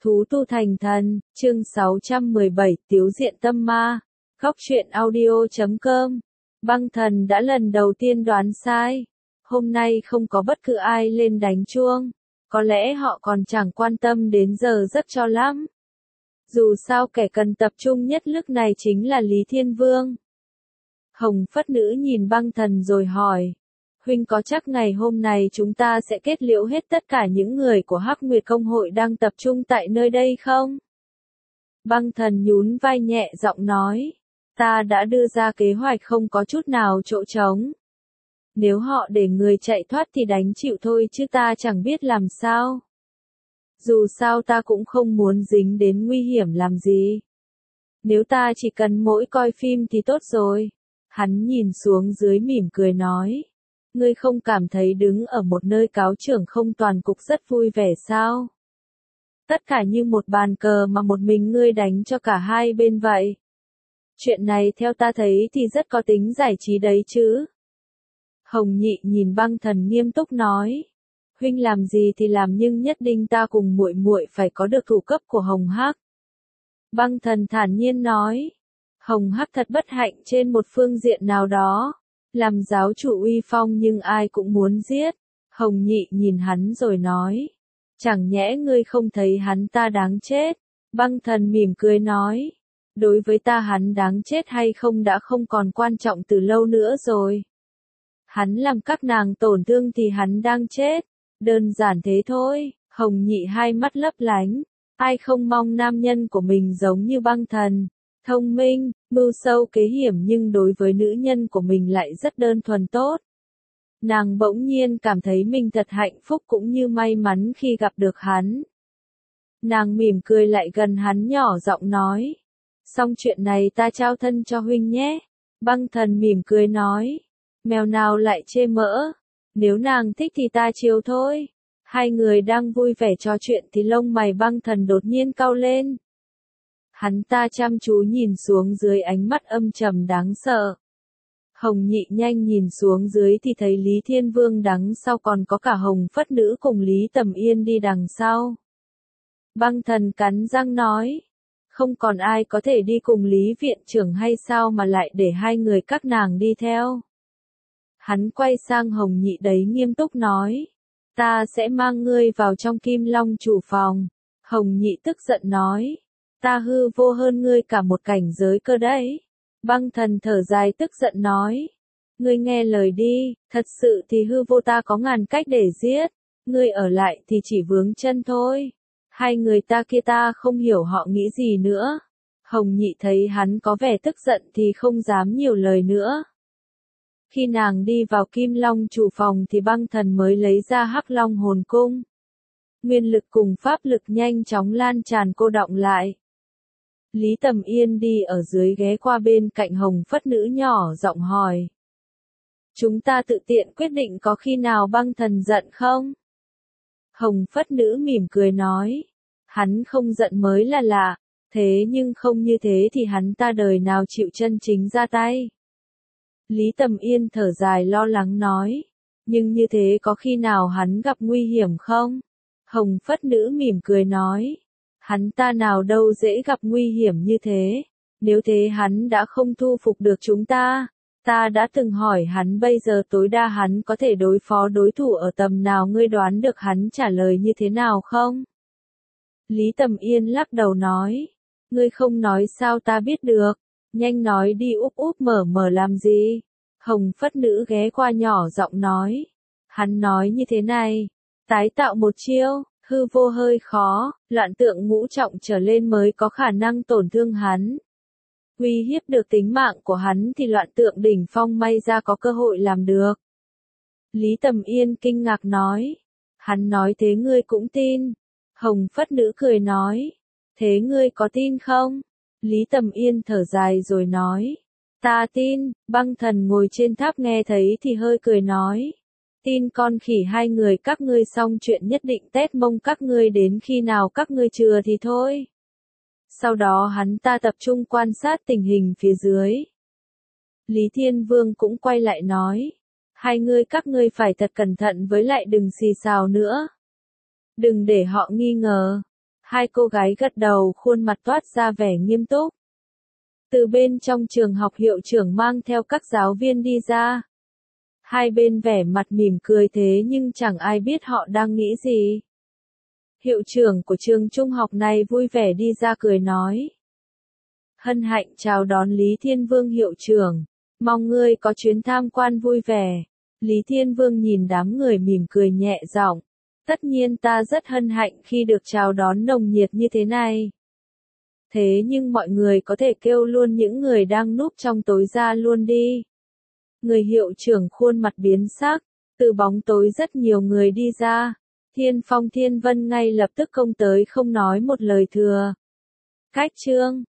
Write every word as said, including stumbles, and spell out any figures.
Thú tu thành thần, chương sáu trăm mười bảy, tiếu diện tâm ma. Góc truyện audio chấm com. Băng thần đã lần đầu tiên đoán sai. Hôm nay không có bất cứ ai lên đánh chuông. Có lẽ họ còn chẳng quan tâm đến giờ giấc cho lắm. Dù sao kẻ cần tập trung nhất lúc này chính là Lý Thiên Vương. Hồng Phất Nữ nhìn băng thần rồi hỏi. Huynh có chắc ngày hôm nay chúng ta sẽ kết liễu hết tất cả những người của Hắc Nguyệt Công hội đang tập trung tại nơi đây không? Băng thần nhún vai nhẹ giọng nói. Ta đã đưa ra kế hoạch không có chút nào chỗ trống. Nếu họ để người chạy thoát thì đánh chịu thôi chứ ta chẳng biết làm sao. Dù sao ta cũng không muốn dính đến nguy hiểm làm gì. Nếu ta chỉ cần mỗi coi phim thì tốt rồi. Hắn nhìn xuống dưới mỉm cười nói. Ngươi không cảm thấy đứng ở một nơi cáo trưởng không toàn cục rất vui vẻ sao? Tất cả như một bàn cờ mà một mình ngươi đánh cho cả hai bên vậy. Chuyện này theo ta thấy thì rất có tính giải trí đấy chứ. Hồng Nhị nhìn băng thần nghiêm túc nói. Huynh làm gì thì làm nhưng nhất định ta cùng muội muội phải có được thủ cấp của Hồng Hắc. Băng thần thản nhiên nói. Hồng Hắc thật bất hạnh trên một phương diện nào đó. Làm giáo chủ uy phong nhưng ai cũng muốn giết. Hồng Nhị nhìn hắn rồi nói. Chẳng nhẽ ngươi không thấy hắn ta đáng chết. Băng thần mỉm cười nói. Đối với ta hắn đáng chết hay không đã không còn quan trọng từ lâu nữa rồi. Hắn làm các nàng tổn thương thì hắn đang chết. Đơn giản thế thôi. Hồng Nhị hai mắt lấp lánh. Ai không mong nam nhân của mình giống như băng thần. Thông minh, mưu sâu kế hiểm nhưng đối với nữ nhân của mình lại rất đơn thuần tốt. Nàng bỗng nhiên cảm thấy mình thật hạnh phúc cũng như may mắn khi gặp được hắn. Nàng mỉm cười lại gần hắn nhỏ giọng nói. Xong chuyện này ta trao thân cho huynh nhé. Băng thần mỉm cười nói. Mèo nào lại chê mỡ. Nếu nàng thích thì ta chiều thôi. Hai người đang vui vẻ trò chuyện thì lông mày băng thần đột nhiên cau lên. Hắn ta chăm chú nhìn xuống dưới ánh mắt âm trầm đáng sợ. Hồng Nhị nhanh nhìn xuống dưới thì thấy Lý Thiên Vương đằng sau còn có cả Hồng Phất Nữ cùng Lý Tầm Yên đi đằng sau. Băng thần cắn răng nói. Không còn ai có thể đi cùng Lý Viện Trưởng hay sao mà lại để hai người các nàng đi theo. Hắn quay sang Hồng Nhị đấy nghiêm túc nói. Ta sẽ mang ngươi vào trong Kim Long chủ phòng. Hồng Nhị tức giận nói. Ta hư vô hơn ngươi cả một cảnh giới cơ đấy. Băng thần thở dài tức giận nói. Ngươi nghe lời đi, thật sự thì hư vô ta có ngàn cách để giết. Ngươi ở lại thì chỉ vướng chân thôi. Hai người ta kia ta không hiểu họ nghĩ gì nữa. Hồng Nhị thấy hắn có vẻ tức giận thì không dám nhiều lời nữa. Khi nàng đi vào Kim Long chủ phòng thì băng thần mới lấy ra Hắc Long hồn cung. Nguyên lực cùng pháp lực nhanh chóng lan tràn cô đọng lại. Lý Tầm Yên đi ở dưới ghé qua bên cạnh Hồng Phất Nữ nhỏ giọng hỏi. Chúng ta tự tiện quyết định có khi nào băng thần giận không? Hồng Phất Nữ mỉm cười nói. Hắn không giận mới là lạ, thế nhưng không như thế thì hắn ta đời nào chịu chân chính ra tay. Lý Tầm Yên thở dài lo lắng nói. Nhưng như thế có khi nào hắn gặp nguy hiểm không? Hồng Phất Nữ mỉm cười nói. Hắn ta nào đâu dễ gặp nguy hiểm như thế. Nếu thế hắn đã không thu phục được chúng ta. Ta đã từng hỏi hắn bây giờ tối đa hắn có thể đối phó đối thủ ở tầm nào, ngươi đoán được hắn trả lời như thế nào không? Lý Tầm Yên lắc đầu nói. Ngươi không nói sao ta biết được. Nhanh nói đi, úp úp mở mở làm gì? Hồng Phất Nữ ghé qua nhỏ giọng nói. Hắn nói như thế này. Tái tạo một chiêu. Hư vô hơi khó, loạn tượng ngũ trọng trở lên mới có khả năng tổn thương hắn. Uy hiếp được tính mạng của hắn thì loạn tượng đỉnh phong may ra có cơ hội làm được. Lý Tầm Yên kinh ngạc nói. Hắn nói thế ngươi cũng tin. Hồng Phất Nữ cười nói. Thế ngươi có tin không? Lý Tầm Yên thở dài rồi nói. Ta tin. Băng thần ngồi trên tháp nghe thấy thì hơi cười nói. Tin con khỉ hai người các ngươi xong chuyện nhất định tét mông các ngươi đến khi nào các ngươi chừa thì thôi. Sau đó hắn ta tập trung quan sát tình hình phía dưới. Lý Thiên Vương cũng quay lại nói. Hai ngươi các ngươi phải thật cẩn thận với lại đừng xì xào nữa. Đừng để họ nghi ngờ. Hai cô gái gật đầu, khuôn mặt toát ra vẻ nghiêm túc. Từ bên trong trường học hiệu trưởng mang theo các giáo viên đi ra. Hai bên vẻ mặt mỉm cười thế nhưng chẳng ai biết họ đang nghĩ gì. Hiệu trưởng của trường trung học này vui vẻ đi ra cười nói. Hân hạnh chào đón Lý Thiên Vương hiệu trưởng. Mong ngươi có chuyến tham quan vui vẻ. Lý Thiên Vương nhìn đám người mỉm cười nhẹ giọng. Tất nhiên ta rất hân hạnh khi được chào đón nồng nhiệt như thế này. Thế nhưng mọi người có thể kêu luôn những người đang núp trong tối ra luôn đi. Người hiệu trưởng khuôn mặt biến sắc, từ bóng tối rất nhiều người đi ra. Thiên Phong Thiên Vân ngay lập tức công tới không nói một lời thừa. Cách chương